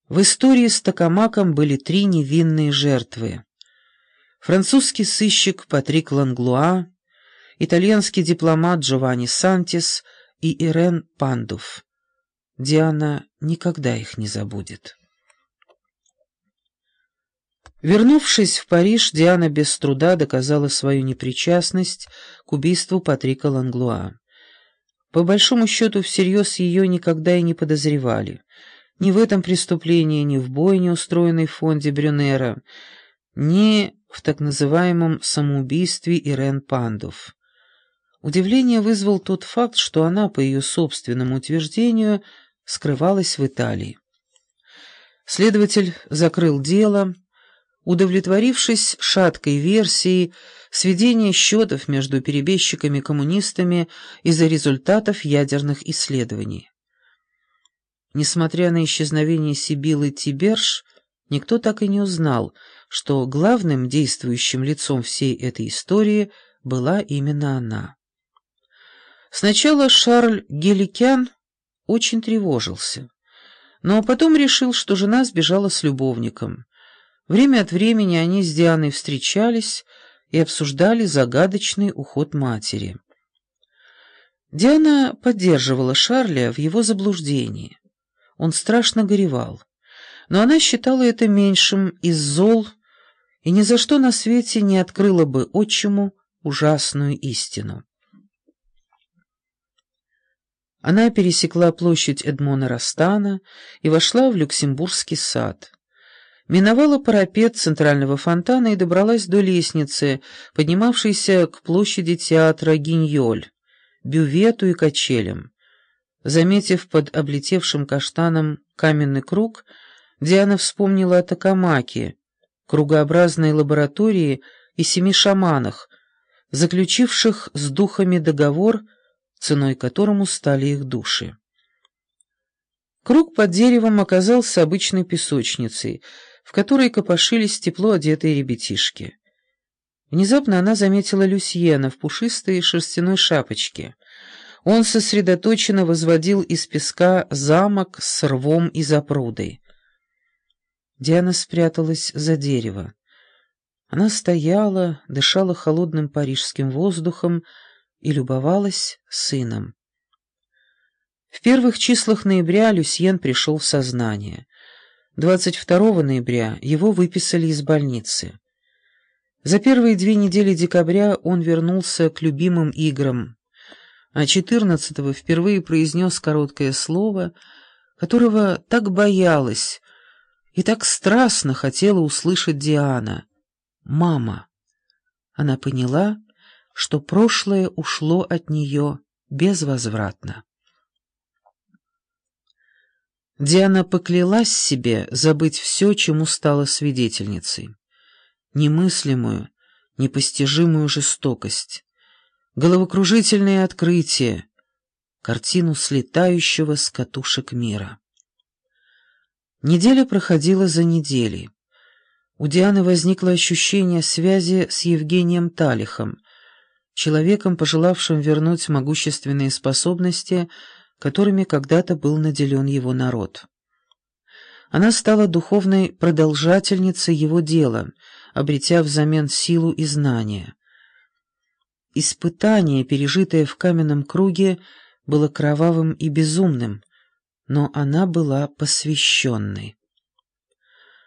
В истории с Токамаком были три невинные жертвы. Французский сыщик Патрик Ланглуа, итальянский дипломат Джованни Сантис и Ирен Пандуф. Диана никогда их не забудет. Вернувшись в Париж, Диана без труда доказала свою непричастность к убийству Патрика Ланглуа. По большому счету, всерьез ее никогда и не подозревали. Ни в этом преступлении, ни в бойне, устроенной в фонде Брюнера, ни в так называемом самоубийстве Ирен Пандуф. Удивление вызвал тот факт, что она, по ее собственному утверждению, скрывалась в Италии. Следователь закрыл дело, удовлетворившись шаткой версией сведения счетов между перебежчиками-коммунистами из-за результатов ядерных исследований. Несмотря на исчезновение Сибиллы Тиберж, никто так и не узнал, что главным действующим лицом всей этой истории была именно она. Сначала Шарль Геликян очень тревожился, но потом решил, что жена сбежала с любовником. Время от времени они с Дианой встречались и обсуждали загадочный уход матери. Диана поддерживала Шарля в его заблуждении. Он страшно горевал, но она считала это меньшим из зол и ни за что на свете не открыла бы отчиму ужасную истину. Она пересекла площадь Эдмона Ростана и вошла в Люксембургский сад. Миновала парапет центрального фонтана и добралась до лестницы, поднимавшейся к площади театра Гиньоль, бювету и качелям. Заметив под облетевшим каштаном каменный круг, Диана вспомнила о Токамаке, кругообразной лаборатории и 7 шаманах, заключивших с духами договор, ценой которому стали их души. Круг под деревом оказался обычной песочницей, в которой копошились тепло одетые ребятишки. Внезапно она заметила Люсьена в пушистой шерстяной шапочке. Он сосредоточенно возводил из песка замок с рвом и запрудой. Диана спряталась за дерево. Она стояла, дышала холодным парижским воздухом и любовалась сыном. В первых числах ноября Люсьен пришел в сознание. 22 ноября его выписали из больницы. За первые 2 недели декабря он вернулся к любимым играм, а 14-го впервые произнес короткое слово, которого так боялась и так страстно хотела услышать Диана. «Мама». Она поняла, что прошлое ушло от нее безвозвратно. Диана поклялась себе забыть все, чему стала свидетельницей. Немыслимую, непостижимую жестокость, головокружительные открытия, картину слетающего с катушек мира. Неделя проходила за неделей. У Дианы возникло ощущение связи с Евгением Талихом, человеком, пожелавшим вернуть могущественные способности, которыми когда-то был наделен его народ. Она стала духовной продолжательницей его дела, обретя взамен силу и знания. Испытание, пережитое в каменном круге, было кровавым и безумным, но она была посвященной.